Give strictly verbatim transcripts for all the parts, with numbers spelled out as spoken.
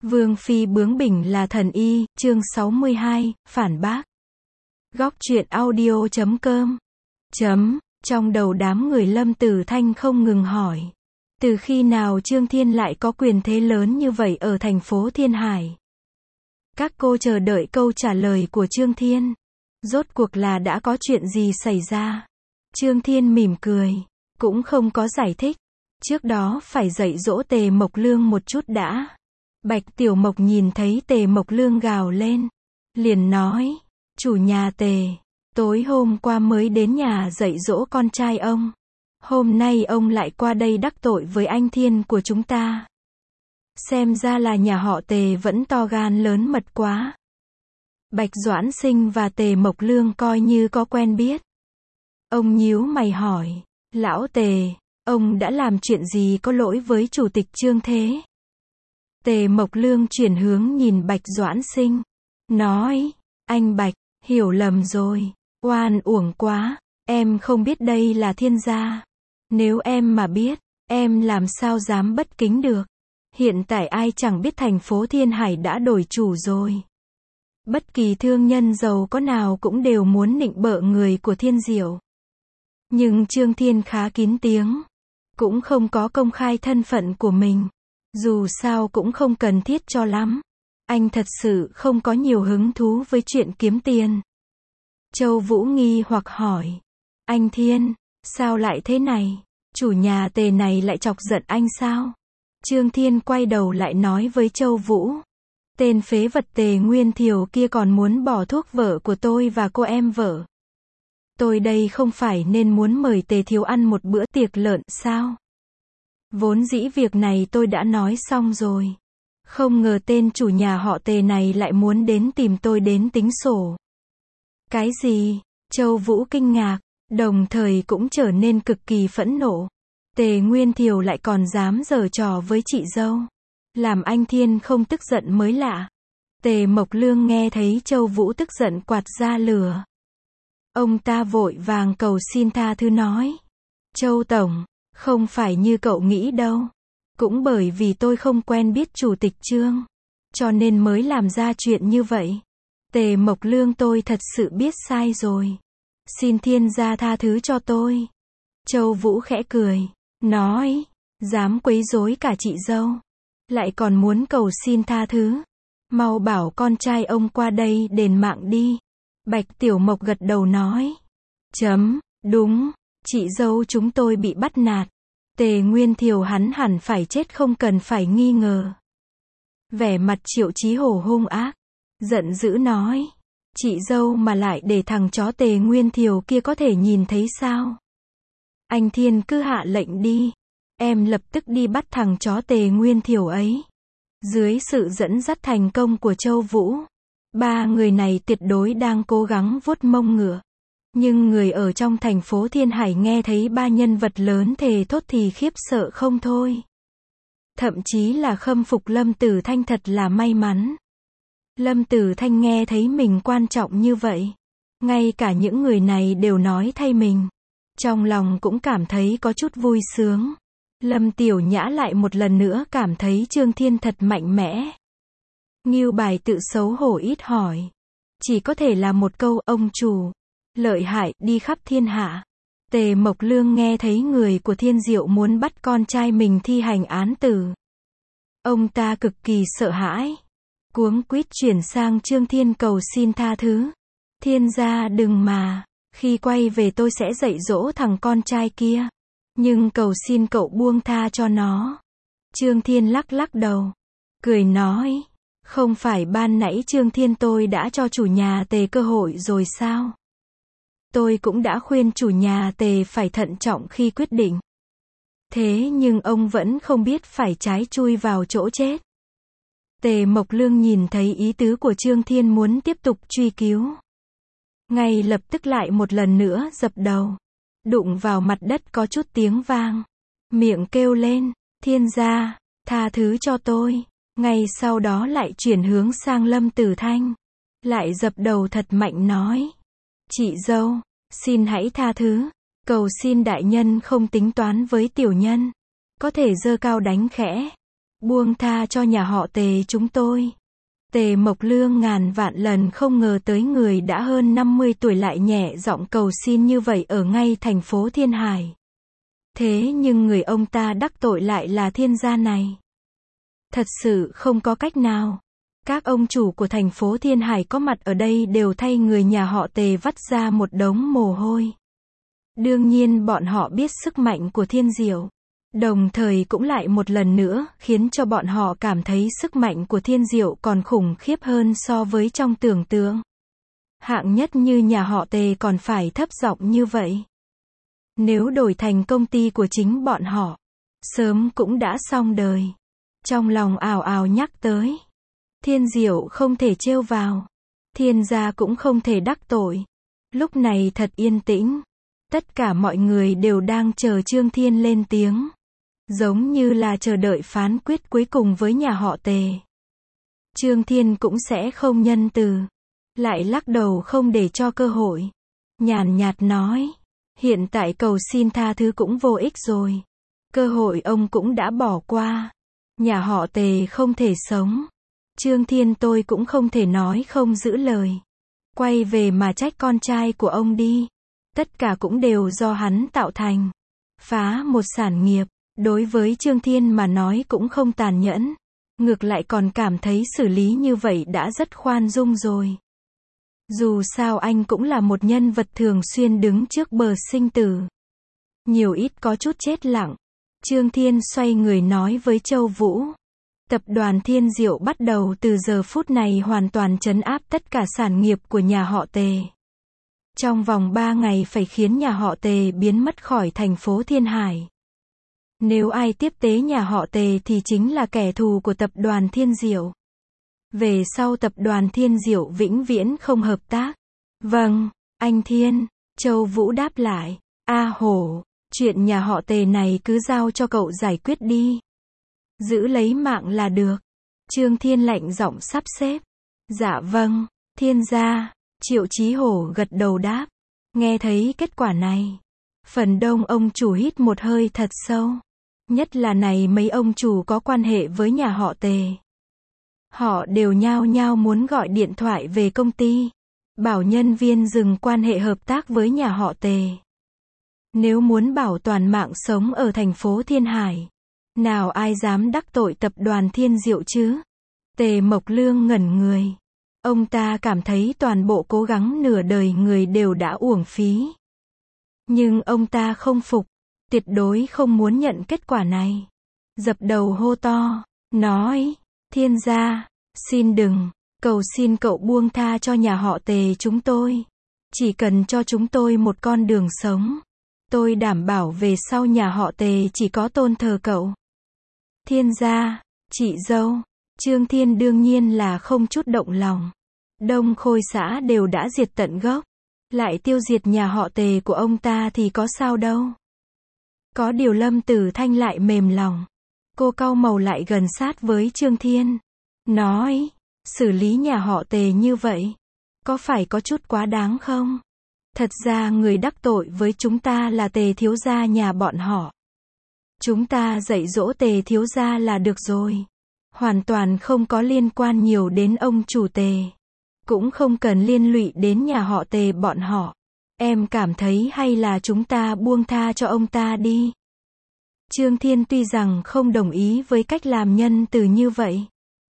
Vương phi bướng bỉnh là thần y, chương sáu mươi hai, phản bác. Góc truyện audio chấm com. Chấm, trong đầu đám người Lâm Tử Thanh không ngừng hỏi. Từ khi nào Trương Thiên lại có quyền thế lớn như vậy ở thành phố Thiên Hải? Các cô chờ đợi câu trả lời của Trương Thiên. Rốt cuộc là đã có chuyện gì xảy ra? Trương Thiên mỉm cười, cũng không có giải thích. Trước đó phải dạy dỗ Tề Mộc Lương một chút đã. Bạch Tiểu Mộc nhìn thấy Tề Mộc Lương gào lên, liền nói, chủ nhà Tề, tối hôm qua mới đến nhà dạy dỗ con trai ông. Hôm nay ông lại qua đây đắc tội với anh Thiên của chúng ta. Xem ra là nhà họ Tề vẫn to gan lớn mật quá. Bạch Doãn Sinh và Tề Mộc Lương coi như có quen biết. Ông nhíu mày hỏi, lão Tề, ông đã làm chuyện gì có lỗi với chủ tịch Trương thế? Tề Mộc Lương chuyển hướng nhìn Bạch Doãn Sinh, nói, anh Bạch, hiểu lầm rồi, oan uổng quá, em không biết đây là Thiên gia. Nếu em mà biết, em làm sao dám bất kính được. Hiện tại ai chẳng biết thành phố Thiên Hải đã đổi chủ rồi. Bất kỳ thương nhân giàu có nào cũng đều muốn nịnh bợ người của Thiên Diệu. Nhưng Trương Thiên khá kín tiếng, cũng không có công khai thân phận của mình. Dù sao cũng không cần thiết cho lắm. Anh thật sự không có nhiều hứng thú với chuyện kiếm tiền. Châu Vũ nghi hoặc hỏi, anh Thiên, sao lại thế này? Chủ nhà Tề này lại chọc giận anh sao? Trương Thiên quay đầu lại nói với Châu Vũ, tên phế vật Tề Nguyên Thiều kia còn muốn bỏ thuốc vợ của tôi và cô em vợ. Tôi đây không phải nên muốn mời Tề Thiếu ăn một bữa tiệc lợn sao? Vốn dĩ việc này tôi đã nói xong rồi. Không ngờ tên chủ nhà họ Tề này lại muốn đến tìm tôi đến tính sổ. Cái gì? Châu Vũ kinh ngạc, đồng thời cũng trở nên cực kỳ phẫn nộ. Tề Nguyên Thiều lại còn dám giở trò với chị dâu. Làm anh Thiên không tức giận mới lạ. Tề Mộc Lương nghe thấy Châu Vũ tức giận quạt ra lửa. Ông ta vội vàng cầu xin tha thứ nói, Châu Tổng, không phải như cậu nghĩ đâu. Cũng bởi vì tôi không quen biết chủ tịch Trương, cho nên mới làm ra chuyện như vậy. Tề Mộc Lương, tôi thật sự biết sai rồi. Xin Thiên gia tha thứ cho tôi. Châu Vũ khẽ cười, nói, dám quấy rối cả chị dâu, lại còn muốn cầu xin tha thứ. Mau bảo con trai ông qua đây đền mạng đi. Bạch Tiểu Mộc gật đầu nói, chấm, đúng, chị dâu chúng tôi bị bắt nạt. Tề Nguyên Thiều hắn hẳn phải chết không cần phải nghi ngờ. Vẻ mặt Triệu Chí Hổ hung ác, giận dữ nói, chị dâu mà lại để thằng chó Tề Nguyên Thiều kia có thể nhìn thấy sao? Anh Thiên cứ hạ lệnh đi, em lập tức đi bắt thằng chó Tề Nguyên Thiều ấy. Dưới sự dẫn dắt thành công của Châu Vũ, ba người này tuyệt đối đang cố gắng vuốt mông ngựa. Nhưng người ở trong thành phố Thiên Hải nghe thấy ba nhân vật lớn thề thốt thì khiếp sợ không thôi. Thậm chí là khâm phục Lâm Tử Thanh thật là may mắn. Lâm Tử Thanh nghe thấy mình quan trọng như vậy. Ngay cả những người này đều nói thay mình. Trong lòng cũng cảm thấy có chút vui sướng. Lâm Tiểu Nhã lại một lần nữa cảm thấy Trương Thiên thật mạnh mẽ. Ngưu Bài tự xấu hổ ít hỏi. Chỉ có thể là một câu, ông chủ lợi hại, đi khắp thiên hạ. Tề Mộc Lương nghe thấy người của Thiên Diệu muốn bắt con trai mình thi hành án tử. Ông ta cực kỳ sợ hãi. Cuống quýt chuyển sang Trương Thiên cầu xin tha thứ. Thiên gia đừng mà, khi quay về tôi sẽ dạy dỗ thằng con trai kia. Nhưng cầu xin cậu buông tha cho nó. Trương Thiên lắc lắc đầu, cười nói, không phải ban nãy Trương Thiên tôi đã cho chủ nhà Tề cơ hội rồi sao? Tôi cũng đã khuyên chủ nhà Tề phải thận trọng khi quyết định. Thế nhưng ông vẫn không biết phải trái chui vào chỗ chết. Tề Mộc Lương nhìn thấy ý tứ của Trương Thiên muốn tiếp tục truy cứu. Ngay lập tức lại một lần nữa dập đầu. Đụng vào mặt đất có chút tiếng vang. Miệng kêu lên, Thiên gia, tha thứ cho tôi. Ngay sau đó lại chuyển hướng sang Lâm Tử Thanh. Lại dập đầu thật mạnh nói, chị dâu, xin hãy tha thứ. Cầu xin đại nhân không tính toán với tiểu nhân. Có thể giơ cao đánh khẽ. buông tha cho nhà họ Tề chúng tôi. Tề Mộc Lương ngàn vạn lần không ngờ tới người đã hơn năm mươi tuổi lại nhẹ giọng cầu xin như vậy ở ngay thành phố Thiên Hải. Thế nhưng người ông ta đắc tội lại là Thiên gia này. Thật sự không có cách nào. Các ông chủ của thành phố Thiên Hải có mặt ở đây đều thay người nhà họ Tề vắt ra một đống mồ hôi. Đương nhiên bọn họ biết sức mạnh của Thiên Diệu. Đồng thời cũng lại một lần nữa, khiến cho bọn họ cảm thấy sức mạnh của Thiên Diệu còn khủng khiếp hơn so với trong tưởng tượng. Hạng nhất như nhà họ Tề còn phải thấp giọng như vậy. Nếu đổi thành công ty của chính bọn họ, sớm cũng đã xong đời. Trong lòng ào ào nhắc tới. Thiên Diệu không thể trêu vào. Thiên gia cũng không thể đắc tội. Lúc này thật yên tĩnh. Tất cả mọi người đều đang chờ Trương Thiên lên tiếng. Giống như là chờ đợi phán quyết cuối cùng với nhà họ Tề. Trương Thiên cũng sẽ không nhân từ. Lại lắc đầu không để cho cơ hội. Nhàn nhạt nói. Hiện tại cầu xin tha thứ cũng vô ích rồi. Cơ hội ông cũng đã bỏ qua. Nhà họ Tề không thể sống. Trương Thiên tôi cũng không thể nói không giữ lời. Quay về mà trách con trai của ông đi. Tất cả cũng đều do hắn tạo thành. Phá một sản nghiệp. Đối với Trương Thiên mà nói cũng không tàn nhẫn. Ngược lại còn cảm thấy xử lý như vậy đã rất khoan dung rồi. Dù sao anh cũng là một nhân vật thường xuyên đứng trước bờ sinh tử. Nhiều ít có chút chết lặng. Trương Thiên xoay người nói với Châu Vũ. Tập đoàn Thiên Diệu bắt đầu từ giờ phút này hoàn toàn trấn áp tất cả sản nghiệp của nhà họ Tề. Trong vòng ba ngày phải khiến nhà họ Tề biến mất khỏi thành phố Thiên Hải. Nếu ai tiếp tế nhà họ Tề thì chính là kẻ thù của tập đoàn Thiên Diệu. Về sau tập đoàn Thiên Diệu vĩnh viễn không hợp tác. Vâng, anh Thiên, Châu Vũ đáp lại. A hổ, chuyện nhà họ Tề này cứ giao cho cậu giải quyết đi. Giữ lấy mạng là được. Trương Thiên lạnh giọng sắp xếp. Dạ vâng, Thiên gia. Triệu Chí Hổ gật đầu đáp. Nghe thấy kết quả này. Phần đông ông chủ hít một hơi thật sâu. Nhất là này mấy ông chủ có quan hệ với nhà họ Tề. Họ đều nhao nhao muốn gọi điện thoại về công ty. Bảo nhân viên dừng quan hệ hợp tác với nhà họ Tề. Nếu muốn bảo toàn mạng sống ở thành phố Thiên Hải. Nào ai dám đắc tội tập đoàn Thiên Diệu chứ? Tề Mộc Lương ngẩn người. Ông ta cảm thấy toàn bộ cố gắng nửa đời người đều đã uổng phí. Nhưng ông ta không phục. Tuyệt đối không muốn nhận kết quả này. Dập đầu hô to. Nói. Thiên gia. Xin đừng. Cầu xin cậu buông tha cho nhà họ Tề chúng tôi. Chỉ cần cho chúng tôi một con đường sống. Tôi đảm bảo về sau nhà họ Tề chỉ có tôn thờ cậu. Thiên gia. Chị dâu. Trương Thiên đương nhiên là không chút động lòng. Đông Khôi xã đều đã diệt tận gốc. Lại tiêu diệt nhà họ Tề của ông ta thì có sao đâu. Có điều Lâm Tử Thanh lại mềm lòng. Cô cau màu lại gần sát với Trương Thiên. Nói, xử lý nhà họ Tề như vậy. Có phải có chút quá đáng không? Thật ra người đắc tội với chúng ta là Tề thiếu gia nhà bọn họ. Chúng ta dạy dỗ Tề thiếu gia là được rồi. Hoàn toàn không có liên quan nhiều đến ông chủ Tề. Cũng không cần liên lụy đến nhà họ Tề bọn họ. Em cảm thấy hay là chúng ta buông tha cho ông ta đi. Trương Thiên tuy rằng không đồng ý với cách làm nhân từ như vậy.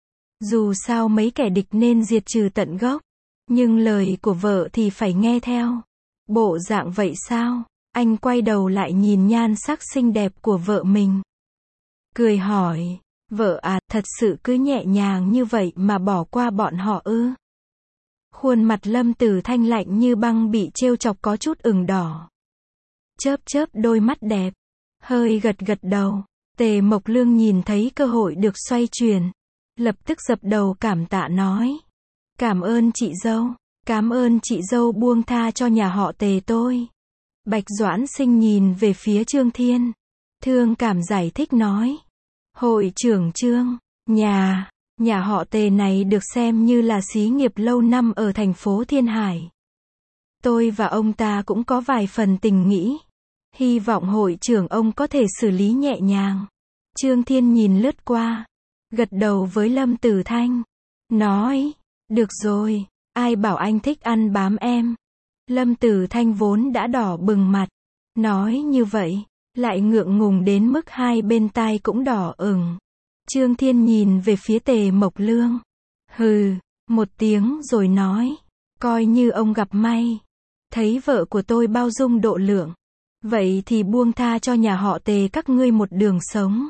Dù sao mấy kẻ địch nên diệt trừ tận gốc. Nhưng lời của vợ thì phải nghe theo. Bộ dạng vậy sao? Anh quay đầu lại nhìn nhan sắc xinh đẹp của vợ mình. Cười hỏi. Vợ à, thật sự cứ nhẹ nhàng như vậy mà bỏ qua bọn họ ư? Khuôn mặt Lâm Tử Thanh lạnh như băng bị trêu chọc có chút ửng đỏ. Chớp chớp đôi mắt đẹp. Hơi gật gật đầu. Tề Mộc Lương nhìn thấy cơ hội được xoay chuyển. Lập tức dập đầu cảm tạ nói. Cảm ơn chị dâu. Cảm ơn chị dâu buông tha cho nhà họ Tề tôi. Bạch Doãn Sinh nhìn về phía Trương Thiên. Thương cảm giải thích nói. Hội trưởng Trương, nhà, nhà họ Tề này được xem như là xí nghiệp lâu năm ở thành phố Thiên Hải. Tôi và ông ta cũng có vài phần tình nghĩ. Hy vọng hội trưởng ông có thể xử lý nhẹ nhàng. Trương Thiên nhìn lướt qua. gật đầu với Lâm Tử Thanh, nói, được rồi, ai bảo anh thích ăn bám em. Lâm Tử Thanh vốn đã đỏ bừng mặt, nói như vậy, lại ngượng ngùng đến mức hai bên tai cũng đỏ ửng. Trương Thiên nhìn về phía Tề Mộc Lương, hừ, một tiếng rồi nói, coi như ông gặp may, thấy vợ của tôi bao dung độ lượng, vậy thì buông tha cho nhà họ Tề các ngươi một đường sống.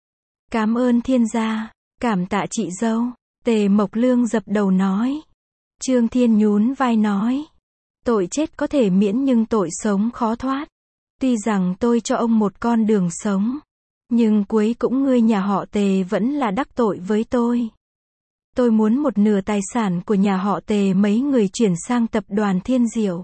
Cảm ơn Thiên gia, cảm tạ chị dâu. Tề Mộc Lương dập đầu nói. Trương Thiên nhún vai nói, tội chết có thể miễn nhưng tội sống khó thoát. Tuy rằng tôi cho ông một con đường sống, nhưng cuối cũng ngươi nhà họ Tề vẫn là đắc tội với tôi. Tôi muốn một nửa tài sản của nhà họ Tề mấy người chuyển sang tập đoàn Thiên Diệu.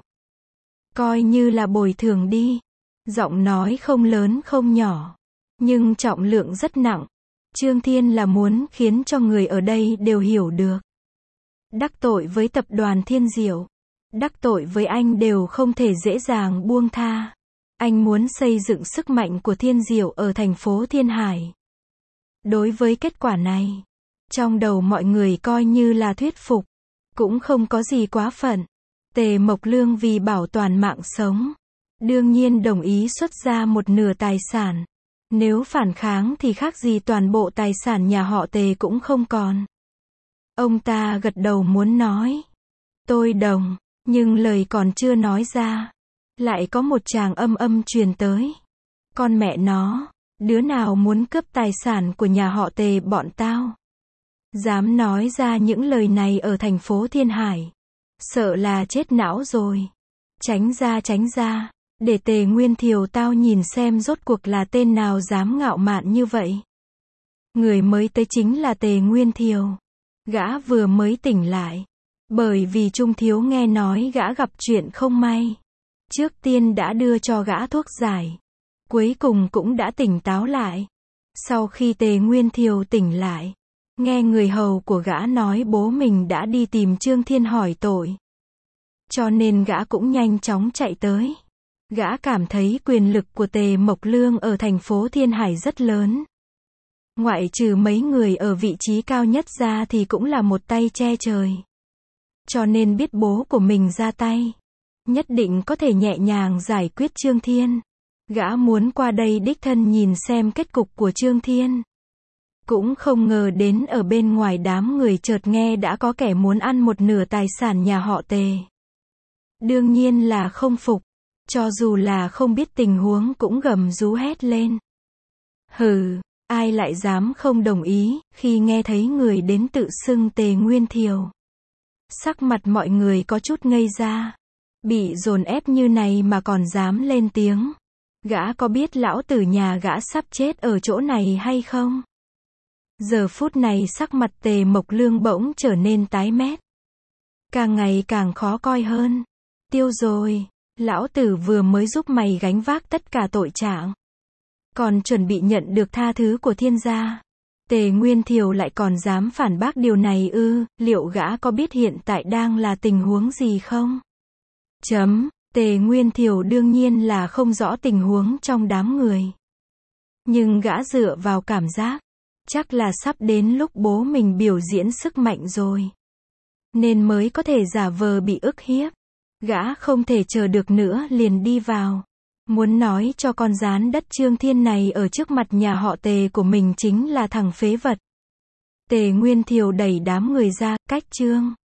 Coi như là bồi thường đi. Giọng nói không lớn không nhỏ, nhưng trọng lượng rất nặng. Trương Thiên là muốn khiến cho người ở đây đều hiểu được. Đắc tội với tập đoàn Thiên Diệu, đắc tội với anh đều không thể dễ dàng buông tha. Anh muốn xây dựng sức mạnh của Thiên Diệu ở thành phố Thiên Hải. Đối với kết quả này, trong đầu mọi người coi như là thuyết phục, cũng không có gì quá phận. Tề Mộc Lương vì bảo toàn mạng sống, đương nhiên đồng ý xuất ra một nửa tài sản. Nếu phản kháng thì khác gì toàn bộ tài sản nhà họ Tề cũng không còn. Ông ta gật đầu muốn nói, tôi đồng, nhưng lời còn chưa nói ra, lại có một tràng âm âm truyền tới. Con mẹ nó, đứa nào muốn cướp tài sản của nhà họ Tề bọn tao? Dám nói ra những lời này ở thành phố Thiên Hải, sợ là chết não rồi. Tránh ra tránh ra, để Tề Nguyên Thiều tao nhìn xem rốt cuộc là tên nào dám ngạo mạn như vậy. Người mới tới chính là Tề Nguyên Thiều. Gã vừa mới tỉnh lại, bởi vì Trung Thiếu nghe nói gã gặp chuyện không may. Trước tiên đã đưa cho gã thuốc giải, cuối cùng cũng đã tỉnh táo lại. Sau khi Tề Nguyên Thiều tỉnh lại, nghe người hầu của gã nói bố mình đã đi tìm Trương Thiên hỏi tội, cho nên gã cũng nhanh chóng chạy tới. Gã cảm thấy quyền lực của Tề Mộc Lương ở thành phố Thiên Hải rất lớn. Ngoại trừ mấy người ở vị trí cao nhất ra thì cũng là một tay che trời. Cho nên biết bố của mình ra tay, nhất định có thể nhẹ nhàng giải quyết Trương Thiên. Gã muốn qua đây đích thân nhìn xem kết cục của Trương Thiên. Cũng không ngờ đến ở bên ngoài đám người chợt nghe đã có kẻ muốn ăn một nửa tài sản nhà họ Tề. Đương nhiên là không phục. Cho dù là không biết tình huống cũng gầm rú hét lên. Hừ, ai lại dám không đồng ý, khi nghe thấy người đến tự xưng Tề Nguyên Thiều. Sắc mặt mọi người có chút ngây ra. Bị dồn ép như này mà còn dám lên tiếng. Gã có biết lão tử nhà gã sắp chết ở chỗ này hay không? Giờ phút này sắc mặt Tề Mộc Lương bỗng trở nên tái mét. Càng ngày càng khó coi hơn. Tiêu rồi. Lão tử vừa mới giúp mày gánh vác tất cả tội trạng, còn chuẩn bị nhận được tha thứ của Thiên gia. Tề Nguyên Thiều lại còn dám phản bác điều này ư? Liệu gã có biết hiện tại đang là tình huống gì không? Chấm, Tề Nguyên Thiều đương nhiên là không rõ tình huống trong đám người. Nhưng gã dựa vào cảm giác, chắc là sắp đến lúc bố mình biểu diễn sức mạnh rồi, nên mới có thể giả vờ bị ức hiếp. Gã không thể chờ được nữa liền đi vào. Muốn nói cho con gián đất Trương Thiên này ở trước mặt nhà họ Tề của mình chính là thằng phế vật. Tề Nguyên Thiều đẩy đám người ra, cách Trương